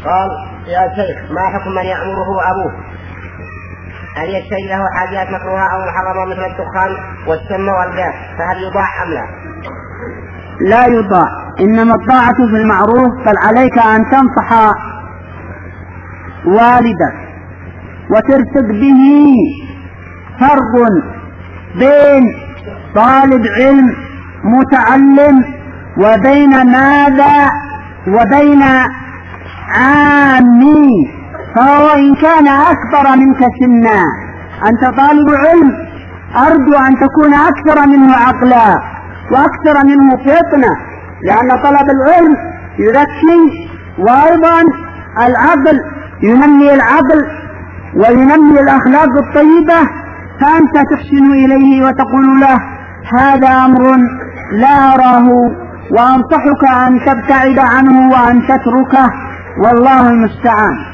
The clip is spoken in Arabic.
قال يا شيخ ما حكم من يأمره أبوه أن يشتري له حاجات مكروهة أو محرمة مثل الدخان والسم والغاز، فهل يضاع أم لا؟ لا يضاع، إنما الطاعة في المعروف، بل عليك أن تنصح والدك وترفق به. فرق بين طالب علم متعلم وبين عامي. فهو إن كان أكبر منك سنا، أنت طالب علم، أرجو أن تكون أكثر منه عقلا وأكثر منه فطنة، لأن طلب العلم يذكي، وأيضا العقل ينمي العقل وينمي الأخلاق الطيبة. فأنت تحسن إليه وتقول له هذا أمر لا أراه، وأنصحك أن تبتعد عنه وأن تتركه، والله المستعان.